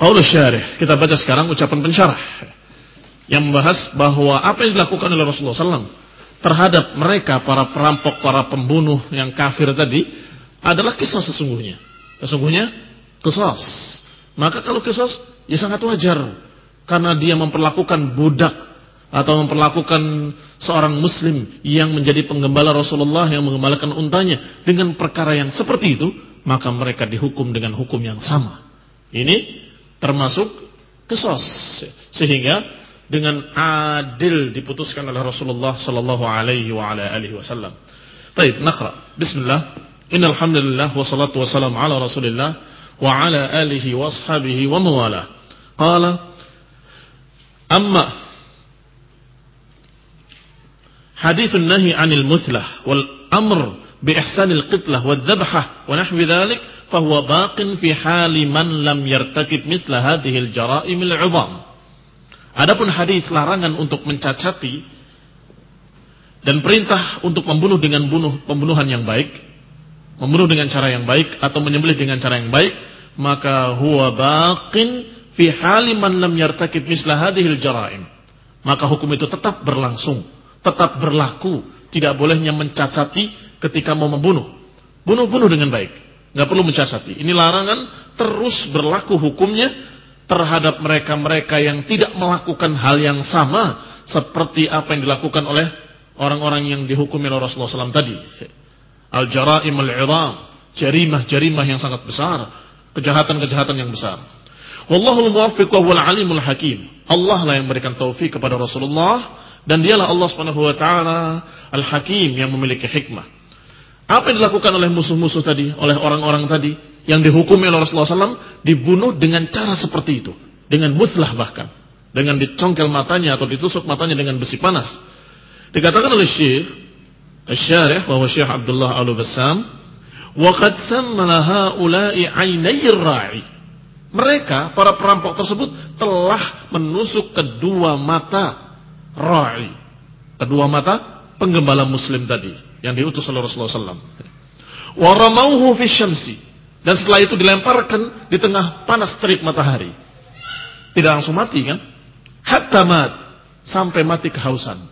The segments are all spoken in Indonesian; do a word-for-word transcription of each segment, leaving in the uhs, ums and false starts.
Qaulus syarih, kita baca sekarang ucapan pensyarah yang membahas bahwa apa yang dilakukan oleh Rasulullah sallallahu alaihi wasallam terhadap mereka para perampok, para pembunuh yang kafir tadi adalah kisah sesungguhnya. Sesungguhnya qisas. Maka kalau qisas ya sangat wajar karena dia memperlakukan budak atau memperlakukan seorang muslim yang menjadi penggembala Rasulullah yang menggembalakan untanya dengan perkara yang seperti itu, maka mereka dihukum dengan hukum yang sama. Ini termasuk qisas, sehingga dengan adil diputuskan oleh Rasulullah sallallahu alaihi wa ala alihi wasallam. Baik, naqra. Bismillah. Innal hamdalillah wassalatu wassalamu ala Rasulillah wa ala alihi wa ashabihi wa mawalah. Qala amma hadithun nahi 'anil muslah wal amr bi ihsanil qitlah wad dhabhah wa nahwi dhalik fahuwa baqin fi hali man lam yartakib misla hadhil jara'imil 'idham. Adapun hadis larangan untuk mencacati dan perintah untuk membunuh dengan bunuh pembunuhan yang baik, membunuh dengan cara yang baik atau menyembelih dengan cara yang baik, maka huwa baqin fi hali man lam yartakib misla hadhil jara'im. Maka hukum itu tetap berlangsung, tetap berlaku, tidak bolehnya mencacati ketika mau membunuh. Bunuh-bunuh dengan baik, enggak perlu mencacati. Ini larangan terus berlaku hukumnya terhadap mereka-mereka yang tidak melakukan hal yang sama seperti apa yang dilakukan oleh orang-orang yang dihukumi oleh Rasulullah sallallahu alaihi wasallam tadi. Al-jara'im al-'idham, jarimah-jarimah yang sangat besar, kejahatan-kejahatan yang besar. Wallahul muwaffiq wa huwal alimul hakim. Allah lah yang memberikan taufik kepada Rasulullah dan dialah Allah Subhanahu wa taala Al-Hakim yang memiliki hikmah. Apa yang dilakukan oleh musuh-musuh tadi, oleh orang-orang tadi yang dihukumi oleh Rasulullah sallallahu alaihi wasallam, dibunuh dengan cara seperti itu, dengan muslah bahkan, dengan dicongkel matanya atau ditusuk matanya dengan besi panas. Dikatakan oleh Syekh Asy-Syarih bahwa Syekh Abdullah Al-Bassam, wa qad samma haula'i 'ainayir ra'i. Mereka para perampok tersebut telah menusuk kedua mata ra'i, kedua mata penggembala muslim tadi yang diutus oleh Rasulullah sallallahu alaihi wasallam. Wa ramauhu fi syamsi. Dan setelah itu dilemparkan di tengah panas terik matahari. Tidak langsung mati kan? Hatta mat, sampai mati kehausan.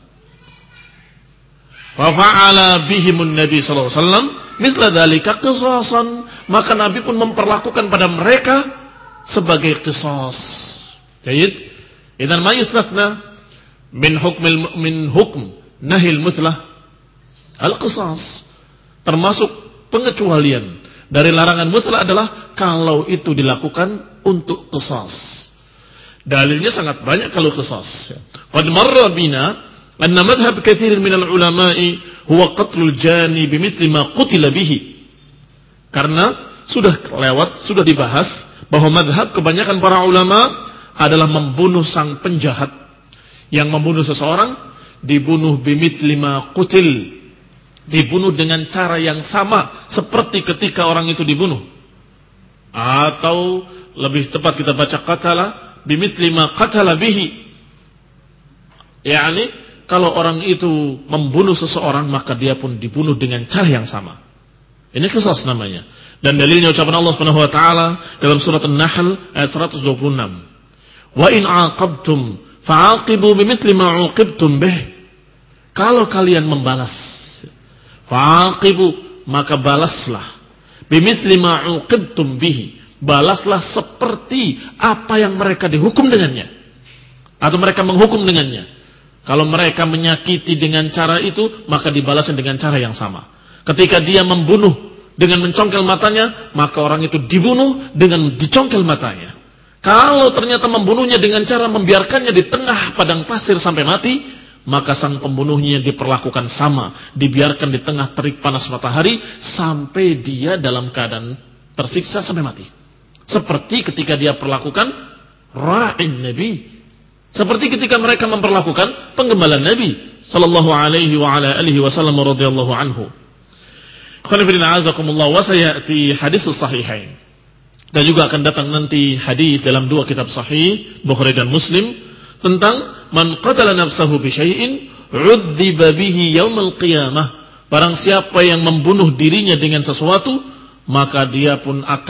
Wa fa'ala bihimun Nabi sallallahu alaihi wasallam misla dzalika qisasan, maka Nabi pun memperlakukan pada mereka sebagai qisas. Baik. Idzan ma yustatna min hukmil min hukm nahil muslah al-qisas. Termasuk pengecualian dari larangan muslah adalah kalau itu dilakukan untuk qisas. Dalilnya sangat banyak kalau qisas. Qad marra bina anna madhhab katsir min al-ulama'i huwa qatlul jani bimithli ma qutila bihi. Karena sudah lewat, sudah dibahas bahwa madhab kebanyakan para ulama adalah membunuh sang penjahat. Yang membunuh seseorang dibunuh bimithli ma qutil, dibunuh dengan cara yang sama seperti ketika orang itu dibunuh. Atau lebih tepat kita baca qatala bimithli ma qatala bihi. yakni kalau orang itu membunuh seseorang maka dia pun dibunuh dengan cara yang sama. Ini qisas namanya. Dan dalilnya ucapan Allah Subhanahu wa taala dalam surat An-Nahl ayat seratus dua puluh enam. Wa in 'aqabtum fa'aqibu bimithli ma 'uqibtum bih. Kalau kalian membalas, fa'aqibu, maka balaslah. Bimithli ma 'uqibtum bihi. Balaslah seperti apa yang mereka dihukum dengannya atau mereka menghukum dengannya. Kalau mereka menyakiti dengan cara itu, maka dibalasnya dengan cara yang sama. Ketika dia membunuh dengan mencongkel matanya, maka orang itu dibunuh dengan dicongkel matanya. Kalau ternyata membunuhnya dengan cara membiarkannya di tengah padang pasir sampai mati, maka sang pembunuhnya diperlakukan sama, dibiarkan di tengah terik panas matahari sampai dia dalam keadaan tersiksa sampai mati. Seperti ketika dia perlakukan ra'in Nabi, seperti ketika mereka memperlakukan penggembala Nabi sallallahu alaihi wa ala alihi wasallam radhiyallahu anhu. Khonifidina azakumullah, wa sayati hadis sahihain. Dan juga akan datang nanti hadis dalam dua kitab sahih Bukhari dan Muslim tentang man qatala nafsahu bi syai'in 'udziba bihi yaumil qiyamah. Barang siapa yang membunuh dirinya dengan sesuatu, maka dia pun akan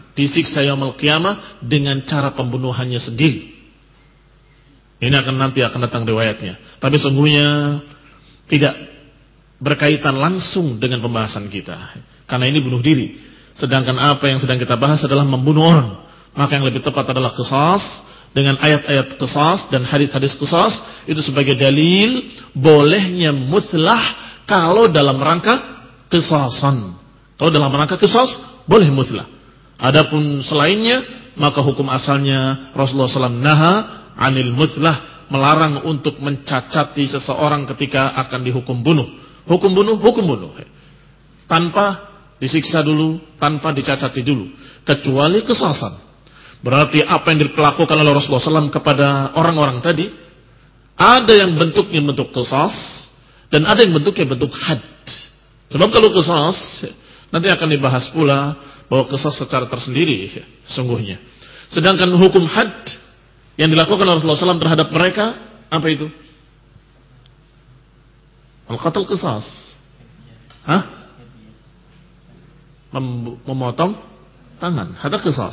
disiksa yaumul qiyamah dengan cara pembunuhannya sendiri. Ini akan nanti akan datang riwayatnya. Tapi sungguhnya tidak berkaitan langsung dengan pembahasan kita. Karena ini bunuh diri. Sedangkan apa yang sedang kita bahas adalah membunuh orang. Maka yang lebih tepat adalah qisas, dengan ayat-ayat qisas dan hadis-hadis qisas itu sebagai dalil bolehnya muslah kalau dalam rangka qisasan. Kalau dalam rangka qisas boleh muslah. Adapun selainnya maka hukum asalnya Rasulullah shallallahu alaihi wasallam naha anil muslah, melarang untuk mencacati seseorang ketika akan dihukum bunuh. Hukum bunuh, hukum bunuh. Tanpa disiksa dulu, tanpa dicacati dulu. Kecuali qisasan. Berarti apa yang dilakukan oleh Rasulullah shallallahu alaihi wasallam kepada orang-orang tadi, ada yang bentuknya bentuk qisas, dan ada yang bentuknya bentuk had. Sebab kalau qisas, nanti akan dibahas pula bahwa qisas secara tersendiri sungguhnya. Sedangkan hukum had yang dilakukan oleh Rasulullah shallallahu alaihi wasallam terhadap mereka, apa itu? Al-qatl qisas. Hah? Mem- memotong tangan. Ada qisas.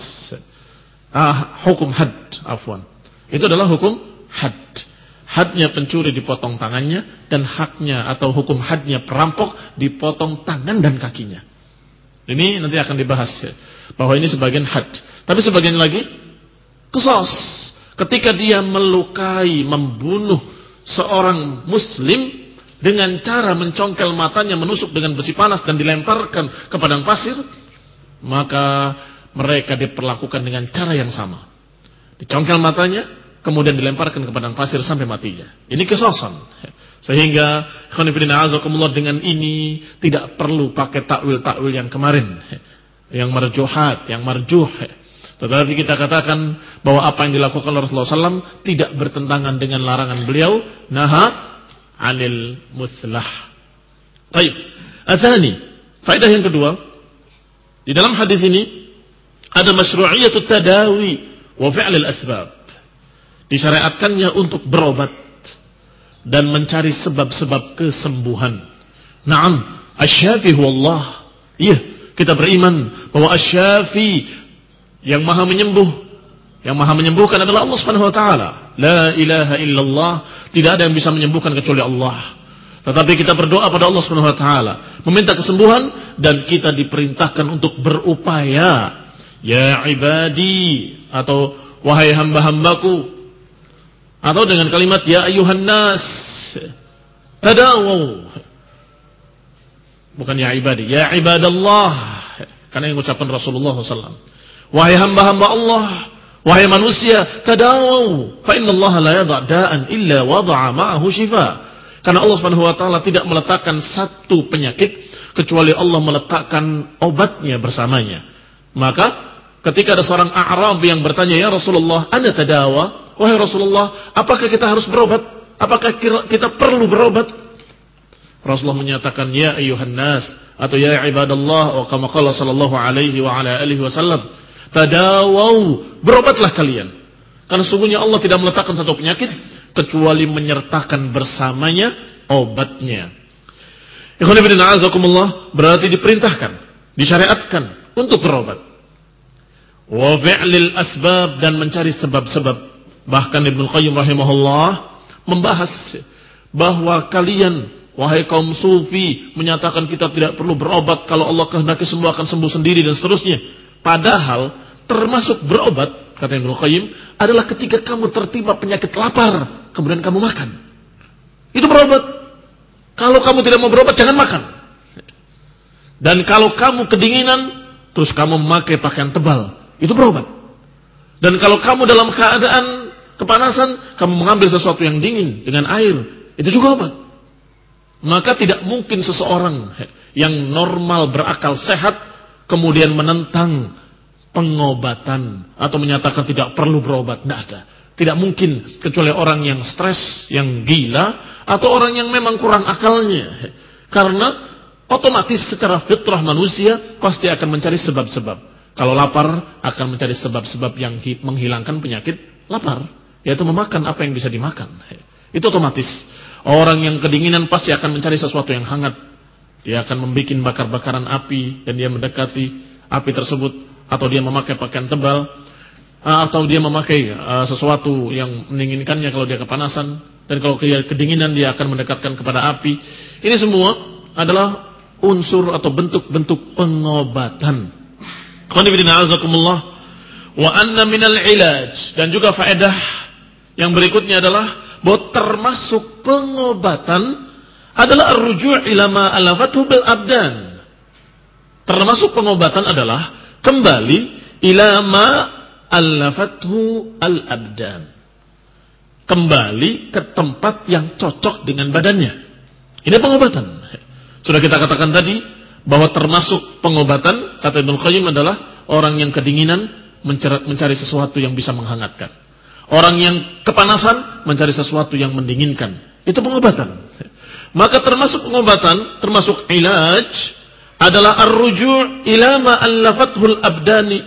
Ah, hukum had, afwan. Itu adalah hukum had. Hadnya pencuri dipotong tangannya, dan haknya atau hukum hadnya perampok dipotong tangan dan kakinya. Ini nanti akan dibahas ya, bahwa ini sebagian had. Tapi sebagian lagi qisas. Ketika dia melukai, membunuh seorang muslim dengan cara mencongkel matanya, menusuk dengan besi panas dan dilemparkan ke padang pasir, maka mereka diperlakukan dengan cara yang sama. Dicongkel matanya, kemudian dilemparkan ke padang pasir sampai matinya. Ini qisasan. Sehingga khonifidina azakumullah, dengan ini tidak perlu pakai takwil-takwil yang kemarin, yang marjuhat, yang marjuh. Tetapi kita katakan bahwa apa yang dilakukan oleh Rasulullah shallallahu alaihi wasallam tidak bertentangan dengan larangan beliau, naha anil muslah. Baik. Atsani, faedah yang kedua, di dalam hadis ini ada masyru'iyatut tadawi wa fi'lil asbab. Disyariatkannya untuk berobat dan mencari sebab-sebab kesembuhan. Naam, asy-syafi huwallah. Iya, kita beriman bahwa asy-syafi, yang maha menyembuh, yang maha menyembuhkan adalah Allah Subhanahu wa taala. La ilaha illallah, tidak ada yang bisa menyembuhkan kecuali Allah. Tetapi kita berdoa pada Allah Subhanahu wa taala, meminta kesembuhan, dan kita diperintahkan untuk berupaya. Ya ibadi, atau wahai hamba-hambaku, atau dengan kalimat ya ayuhan nas tadawu, bukan ya ibadi, ya ibadallah, karena yang mengucapkan Rasulullah shallallahu alaihi wasallam. Wahai hamba-hamba Allah, wahai manusia, tadawu, fa inna Allah la yadha' da'an illa wada'a ma'ahu shifa. Karena Allah Subhanahu wa taala tidak meletakkan satu penyakit kecuali Allah meletakkan obatnya bersamanya. Maka ketika ada seorang A'rab yang bertanya, ya Rasulullah, ana tadawa, wahai Rasulullah, apakah kita harus berobat? Apakah kita perlu berobat? Rasulullah menyatakan, ya ayuhan nas, atau ya ibadallah, wa kama qala sallallahu alaihi wa ala alihi wasallam, tadawau, berobatlah kalian. Karena sungguhnya Allah tidak meletakkan satu penyakit kecuali menyertakan bersamanya obatnya. Ikhwan fillah azakumullah, berarti diperintahkan, disyariatkan untuk berobat. Wa fi'lil asbab, dan mencari sebab-sebab. Bahkan Ibnu Qayyim rahimahullah membahas bahwa kalian, wahai kaum sufi, menyatakan kita tidak perlu berobat, kalau Allah kehendaki sembuh akan sembuh sendiri dan seterusnya. Padahal termasuk berobat, kata Ibnu Qayyim, adalah ketika kamu tertimpa penyakit lapar, kemudian kamu makan. Itu berobat. Kalau kamu tidak mau berobat, jangan makan. Dan kalau kamu kedinginan, terus kamu memakai pakaian tebal, itu berobat. Dan kalau kamu dalam keadaan kepanasan, kamu mengambil sesuatu yang dingin dengan air, itu juga obat. Maka tidak mungkin seseorang yang normal, berakal sehat, kemudian menentang pengobatan atau menyatakan tidak perlu berobat. Tidak ada. Tidak mungkin, kecuali orang yang stres, yang gila, atau orang yang memang kurang akalnya. Karena otomatis secara fitrah manusia pasti akan mencari sebab-sebab. Kalau lapar, akan mencari sebab-sebab yang menghilangkan penyakit lapar, yaitu memakan apa yang bisa dimakan. Itu otomatis. Orang yang kedinginan pasti akan mencari sesuatu yang hangat. Dia akan membuat bakar-bakaran api, dan dia mendekati api tersebut, atau dia memakai pakaian tebal, atau dia memakai uh, sesuatu yang menginginkannya kalau dia kepanasan, dan kalau dia kedinginan dia akan mendekatkan kepada api. Ini semua adalah unsur atau bentuk-bentuk pengobatan. Qanifidina azakumullah. Wa anna minal ilaj, dan juga faedah yang berikutnya adalah bahwa termasuk pengobatan adalah ar-ruju' ila ma alafathu bil abdan. Termasuk pengobatan adalah kembali ila ma alafathu al abdan. Kembali ke tempat yang cocok dengan badannya. Ini pengobatan. Sudah kita katakan tadi bahwa termasuk pengobatan, kata Ibnu Qayyim, adalah orang yang kedinginan mencari, mencari sesuatu yang bisa menghangatkan. Orang yang kepanasan mencari sesuatu yang mendinginkan. Itu pengobatan. Maka termasuk pengobatan, termasuk ilaj, adalah ar-ruju' ila ma allafathul abdani.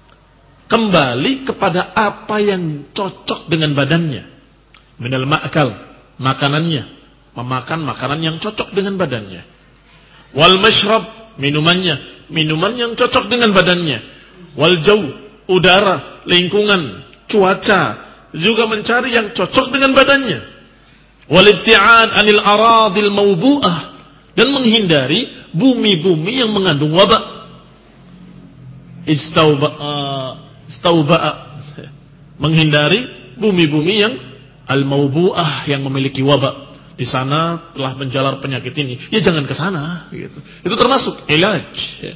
Kembali kepada apa yang cocok dengan badannya. Minal ma'kal, makanannya. Memakan makanan yang cocok dengan badannya. Wal mashrab, minumannya. Minuman yang cocok dengan badannya. Wal jaw, udara, lingkungan, cuaca, juga mencari yang cocok dengan badannya. Walibti'an anil aradil mawbu'ah, dan menghindari bumi-bumi yang mengandung wabak. Istauba'a, istauba'a, menghindari bumi-bumi yang al-mawbu'ah, yang memiliki wabak. Di sana telah menjalar penyakit ini, ya jangan ke sana gitu. Itu termasuk ilaj.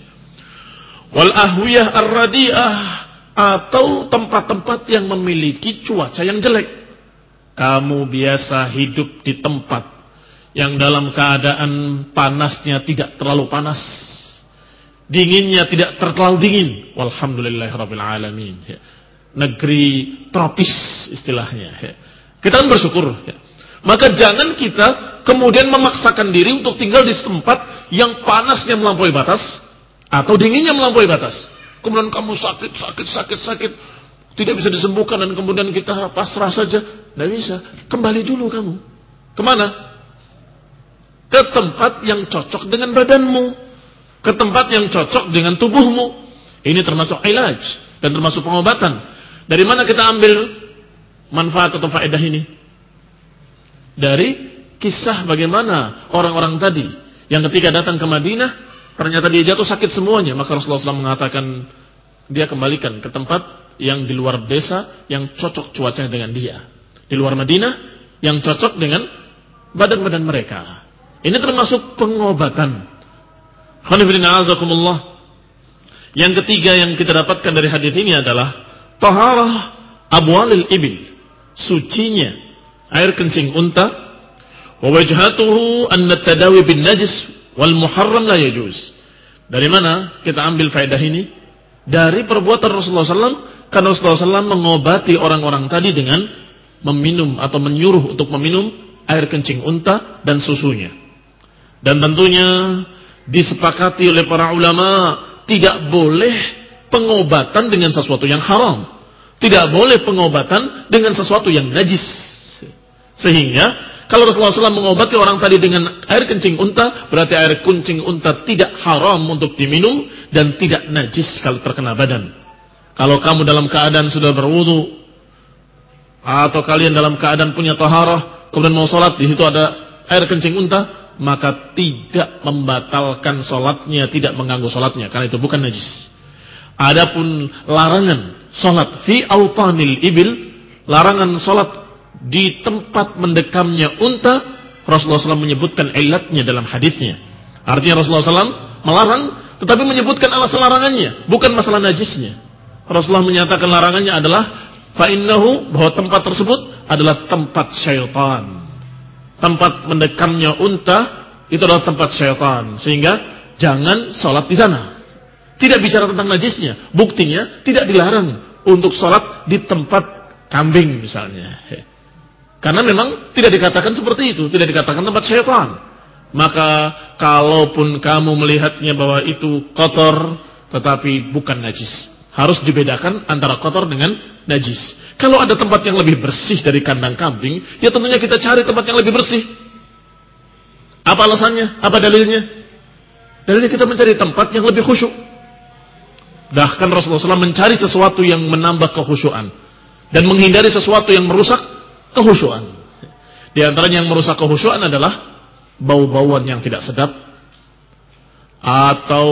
Wal ahwiyah ar-radi'ah, atau tempat-tempat yang memiliki cuaca yang jelek. Kamu biasa hidup di tempat yang dalam keadaan panasnya tidak terlalu panas, dinginnya tidak terlalu dingin. Walhamdulillahirabbil alamin. Negeri tropis istilahnya. Kita kan bersyukur. Maka jangan kita kemudian memaksakan diri untuk tinggal di tempat yang panasnya melampaui batas atau dinginnya melampaui batas. Kemudian kamu sakit, sakit, sakit, sakit, tidak bisa disembuhkan, dan kemudian kita pasrah saja. Tidak bisa. Kembali dulu kamu. Kemana? Ke tempat yang cocok dengan badanmu. Ke tempat yang cocok dengan tubuhmu. Ini termasuk ilaj dan termasuk pengobatan. Dari mana kita ambil manfaat atau faedah ini? Dari kisah bagaimana orang-orang tadi yang ketika datang ke Madinah, ternyata dia jatuh sakit semuanya. Maka Rasulullah shallallahu alaihi wasallam mengatakan, dia kembalikan ke tempat yang di luar desa yang cocok cuacanya dengan dia. Di luar Madinah yang cocok dengan badan-badan mereka. Ini termasuk pengobatan. Yang ketiga yang kita dapatkan dari hadis ini adalah taharah abwalil ibil, sucinya air kencing unta. Wa wajhatuhu anna tadawi bin najis wal muharram la yajuz. Dari mana kita ambil faedah ini? Dari perbuatan Rasulullah shallallahu alaihi wasallam, karena Rasulullah shallallahu alaihi wasallam mengobati orang-orang tadi dengan meminum atau menyuruh untuk meminum air kencing unta dan susunya. Dan tentunya disepakati oleh para ulama, tidak boleh pengobatan dengan sesuatu yang haram, tidak boleh pengobatan dengan sesuatu yang najis. Sehingga kalau Rasulullah shallallahu alaihi wasallam mengobati orang tadi dengan air kencing unta, berarti air kencing unta tidak haram untuk diminum dan tidak najis kalau terkena badan. Kalau kamu dalam keadaan sudah berwudu, atau kalian dalam keadaan punya taharah, kemudian mau sholat, di situ ada air kencing unta, maka tidak membatalkan sholatnya, tidak mengganggu sholatnya, karena itu bukan najis. Adapun larangan sholat fi autanil ibil, larangan sholat di tempat mendekamnya unta, Rasulullah shallallahu alaihi wasallam menyebutkan ilatnya dalam hadisnya. Artinya Rasulullah shallallahu alaihi wasallam melarang, tetapi menyebutkan alasan larangannya, bukan masalah najisnya. Rasulullah menyatakan larangannya adalah fa'innahu, bahwa tempat tersebut adalah tempat syaitan. Tempat mendekamnya unta itu adalah tempat syaitan, sehingga jangan sholat di sana. Tidak bicara tentang najisnya, buktinya tidak dilarang untuk sholat di tempat kambing misalnya. Karena memang tidak dikatakan seperti itu, tidak dikatakan tempat syaitan. Maka kalaupun kamu melihatnya bahwa itu kotor, tetapi bukan najis, harus dibedakan antara kotor dengan najis. Kalau ada tempat yang lebih bersih dari kandang kambing, ya tentunya kita cari tempat yang lebih bersih. Apa alasannya? Apa dalilnya? Dalilnya kita mencari tempat yang lebih khusyuk. Bahkan Rasulullah shallallahu alaihi wasallam mencari sesuatu yang menambah kekhusyuan dan menghindari sesuatu yang merusak kekhusyuan. Di antaranya yang merusak kekhusyuan adalah bau-bauan yang tidak sedap atau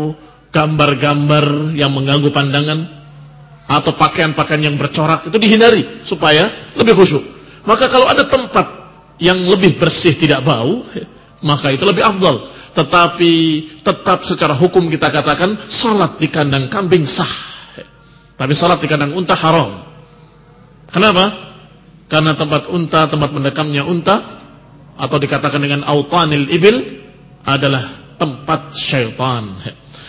gambar-gambar yang mengganggu pandangan atau pakaian-pakaian yang bercorak, itu dihindari supaya lebih khusyuk. Maka kalau ada tempat yang lebih bersih tidak bau, maka itu lebih afdal. Tetapi tetap secara hukum kita katakan salat di kandang kambing sah, tapi salat di kandang unta haram. Kenapa? Karena tempat unta, tempat mendekamnya unta, atau dikatakan dengan autanil ibil, adalah tempat syaitan.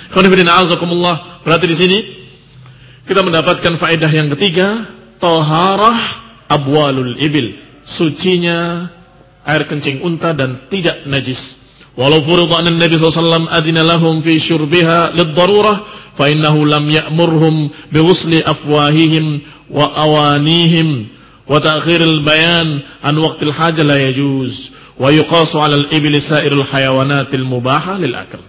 Berarti di sini kita mendapatkan faedah yang ketiga, taharah abwalul ibil, sucinya air kencing unta dan tidak najis. Walau furida anna Nabi sallallahu alaihi wasallam adina lahum fi syurbiha lid-darurah, fa innahu lam ya'murhum bi ghusli afwahihim wa awanihim wa ta'khiril bayan an waqtil hajah la yajuz wa yuqasu 'ala al-ibil sa'irul hayawanatil mubaha lil akl.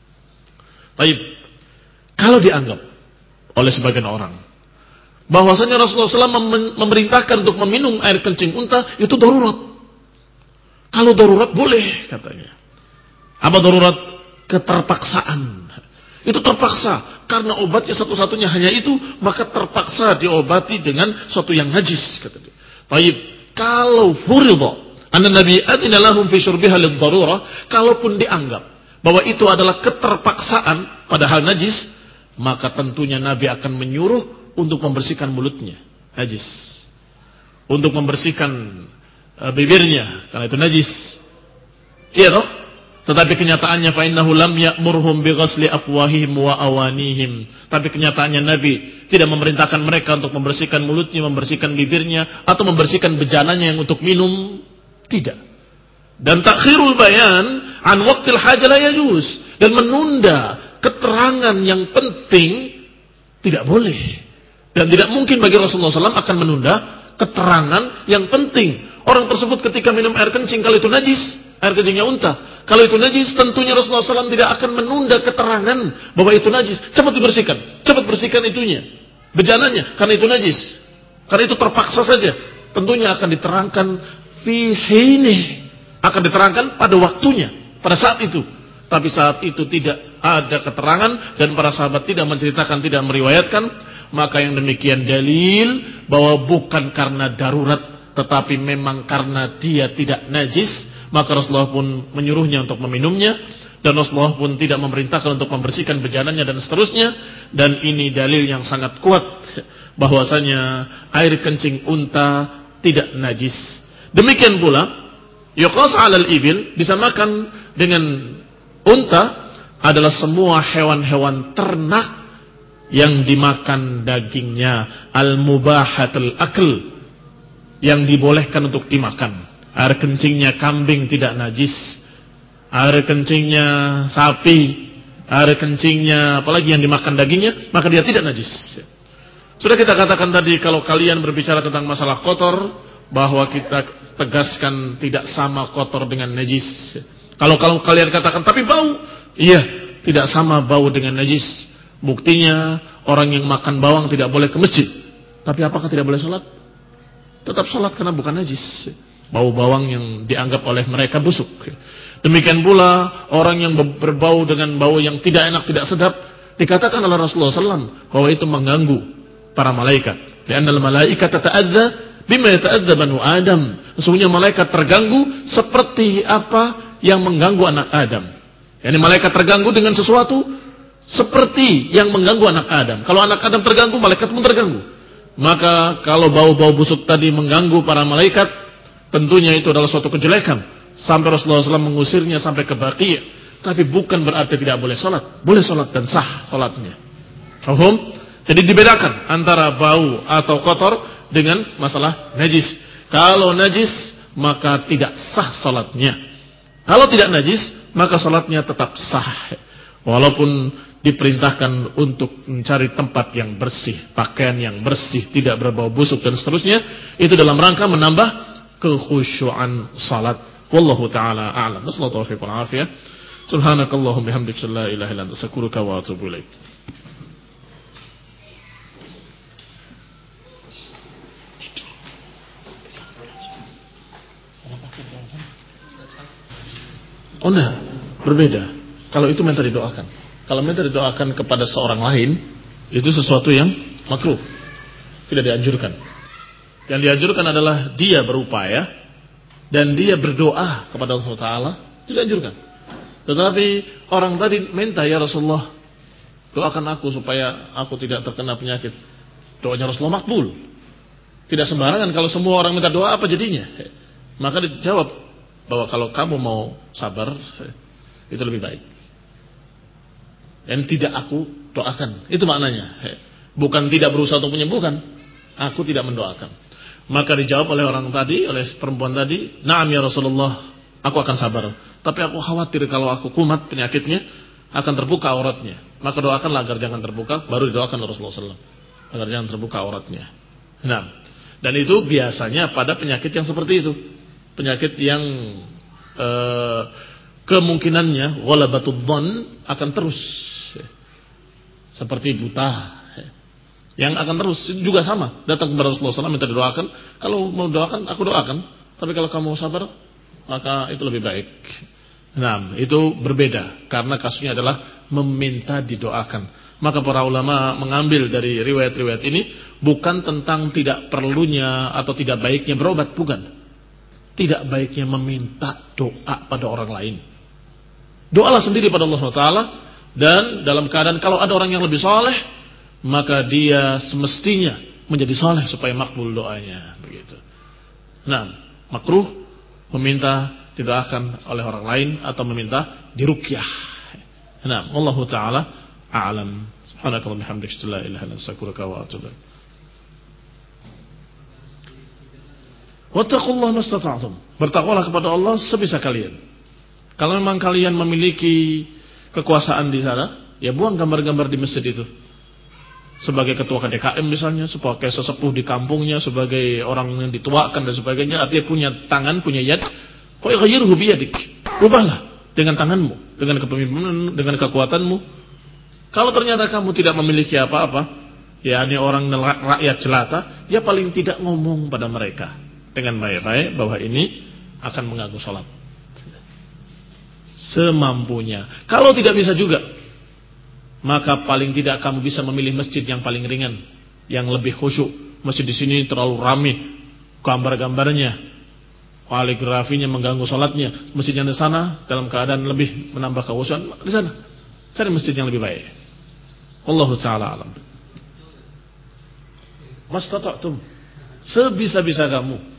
Baik. Kalau dianggap oleh sebagian orang bahwasanya Rasulullah shallallahu alaihi wasallam memerintahkan untuk meminum air kencing unta itu darurat. Kalau darurat boleh katanya. Apa darurat? Keterpaksaan. Itu terpaksa karena obatnya satu-satunya hanya itu, maka terpaksa diobati dengan sesuatu yang najis katanya. Baik, kalau furida anna Nabi adina lahum fi syurbiha lid-darurah, kalaupun dianggap bahwa itu adalah keterpaksaan padahal najis, maka tentunya Nabi akan menyuruh untuk membersihkan mulutnya, najis. Untuk membersihkan uh, bibirnya, karena itu najis. Iya toh? Tetapi kenyataannya fa innahu lam ya'murhum bi ghasli afwahihim wa awanihim. Tapi kenyataannya Nabi tidak memerintahkan mereka untuk membersihkan mulutnya, membersihkan bibirnya, atau membersihkan bejananya yang untuk minum. Tidak. Dan takhirul bayan an waqtil hajah la yajuz. Dan menunda keterangan yang penting tidak boleh. Dan tidak mungkin bagi Rasulullah shallallahu alaihi wasallam akan menunda keterangan yang penting. Orang tersebut ketika minum air kencing, kalau itu najis, air kencingnya unta, kalau itu najis, tentunya Rasulullah shallallahu alaihi wasallam tidak akan menunda keterangan bahwa itu najis. Cepat dibersihkan, cepat bersihkan itunya, bejananya, karena itu najis. Karena itu terpaksa saja. Tentunya akan diterangkan fi hini, akan diterangkan pada waktunya, pada saat itu. Tapi saat itu tidak ada keterangan dan para sahabat tidak menceritakan, tidak meriwayatkan, maka yang demikian dalil bahwa bukan karena darurat, tetapi memang karena dia tidak najis, maka Rasulullah pun menyuruhnya untuk meminumnya, dan Rasulullah pun tidak memerintahkan untuk membersihkan bejananya dan seterusnya. Dan ini dalil yang sangat kuat bahwasanya air kencing unta tidak najis. Demikian pula yuqas 'alal ibil, disamakan dengan unta, adalah semua hewan-hewan ternak yang dimakan dagingnya, al-mubahatul akl, yang dibolehkan untuk dimakan. Air kencingnya kambing tidak najis, air kencingnya sapi, air kencingnya apalagi yang dimakan dagingnya, maka dia tidak najis. Sudah kita katakan tadi, kalau kalian berbicara tentang masalah kotor, bahwa kita tegaskan tidak sama kotor dengan najis. Kalau kalau kalian katakan tapi bau, iya, tidak sama bau dengan najis. Buktinya orang yang makan bawang tidak boleh ke masjid, tapi apakah tidak boleh sholat? Tetap sholat karena bukan najis. Bau bawang yang dianggap oleh mereka busuk. Demikian pula orang yang berbau dengan bau yang tidak enak, tidak sedap, dikatakan oleh Rasulullah shallallahu alaihi wasallam bahwa itu mengganggu para malaikat. Li'annal malaikata tata'adza bima yata'adza banu Adam. Sesungguhnya malaikat terganggu seperti apa yang mengganggu anak Adam. Yani malaikat terganggu dengan sesuatu seperti yang mengganggu anak Adam. Kalau anak Adam terganggu, malaikat pun terganggu. Maka kalau bau-bau busuk tadi mengganggu para malaikat, tentunya itu adalah suatu kejelekan. Sampai Rasulullah shallallahu alaihi wasallam mengusirnya sampai ke Baqi'. Tapi bukan berarti tidak boleh sholat. Boleh sholat dan sah sholatnya. Paham? Jadi dibedakan antara bau atau kotor dengan masalah najis. Kalau najis, maka tidak sah sholatnya. Kalau tidak najis, maka sholatnya tetap sah. Walaupun diperintahkan untuk mencari tempat yang bersih, pakaian yang bersih, tidak berbau busuk dan seterusnya, itu dalam rangka menambah kekhusyuan salat. Wallahu taala a'lam. Wassalatu wafiqul afiyah. Subhanakallahumma bihamdika la ilaha illa anta astaghfiruka wa atubu ilaik. Oh enggak, berbeda. Kalau itu minta didoakan. Kalau minta didoakan kepada seorang lain, itu sesuatu yang makruh. Tidak dianjurkan. Yang dianjurkan adalah dia berupaya dan dia berdoa kepada Allah Taala, itu dianjurkan. Tetapi orang tadi minta, ya Rasulullah, doakan aku supaya aku tidak terkena penyakit. Doanya Rasulullah makbul. Tidak sembarangan kalau semua orang minta doa, apa jadinya? Maka dijawab bahwa kalau kamu mau sabar, itu lebih baik. Dan tidak aku doakan. Itu maknanya. Bukan tidak berusaha untuk menyembuhkan. Aku tidak mendoakan. Maka dijawab oleh orang tadi, oleh perempuan tadi, "Na'am ya Rasulullah, aku akan sabar. Tapi aku khawatir kalau aku kumat penyakitnya, akan terbuka auratnya. Maka doakanlah agar jangan terbuka." Baru didoakan oleh Rasulullah shallallahu alaihi wasallam, agar jangan terbuka auratnya. Nah, dan itu biasanya pada penyakit yang seperti itu. Penyakit yang eh, kemungkinannya ghalabatud dhon akan terus. Seperti buta. Yang akan terus juga sama. Datang kepada Rasulullah shallallahu alaihi wasallam minta didoakan. Kalau mau doakan, aku doakan. Tapi kalau kamu sabar, maka itu lebih baik. Nah, itu berbeda. Karena kasusnya adalah meminta didoakan. Maka para ulama mengambil dari riwayat-riwayat ini bukan tentang tidak perlunya atau tidak baiknya berobat, bukan. Tidak baiknya meminta doa pada orang lain. Doalah sendiri pada Allah subhanahu wa taala, dan dalam keadaan kalau ada orang yang lebih soleh, maka dia semestinya menjadi soleh supaya makbul doanya, begitu. Nah, makruh meminta didoakan oleh orang lain atau meminta diruqyah. Nah, wallahu taala a'lam. Subhanakallahumma hamdaka la ilaha illa anta astaghfiruka wa atubu ilaik. Wattaqullaha mastata'tum. Bertakwalah kepada Allah sebisa kalian. Kalau memang kalian memiliki kekuasaan di sana, ya buang gambar-gambar di masjid itu. Sebagai ketua K D K M misalnya, sebagai sesepuh di kampungnya, sebagai orang yang dituakan dan sebagainya, artinya punya tangan, punya yad, faghayirhu biyadik. Rubahlah dengan tanganmu, dengan kepemimpinan, dengan kekuatanmu. Kalau ternyata kamu tidak memiliki apa-apa, ya ini orang rakyat jelata, ya paling tidak ngomong pada mereka dengan baik-baik bahwa ini akan mengganggu sholat. Semampunya. Kalau tidak bisa juga, maka paling tidak kamu bisa memilih masjid yang paling ringan, yang lebih khusyuk. Masjid di sini terlalu ramai, gambar-gambarnya, kaligrafinya mengganggu sholatnya. Masjid yang di sana dalam keadaan lebih menambah kekhusyuan, di sana cari masjid yang lebih baik. Wallahu ta'ala alam. Mastata'tum, sebisa-bisa kamu.